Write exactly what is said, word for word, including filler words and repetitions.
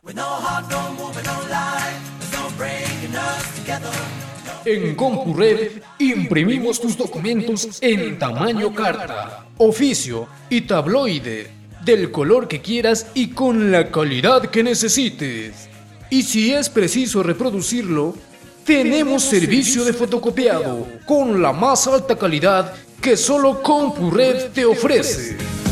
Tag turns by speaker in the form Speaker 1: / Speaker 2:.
Speaker 1: En CompuRed imprimimos tus documentos en tamaño carta, oficio y tabloide, del color que quieras y con la calidad que necesites. Y si es preciso reproducirlo, tenemos servicio de fotocopiado con la más alta calidad que solo CompuRed te ofrece.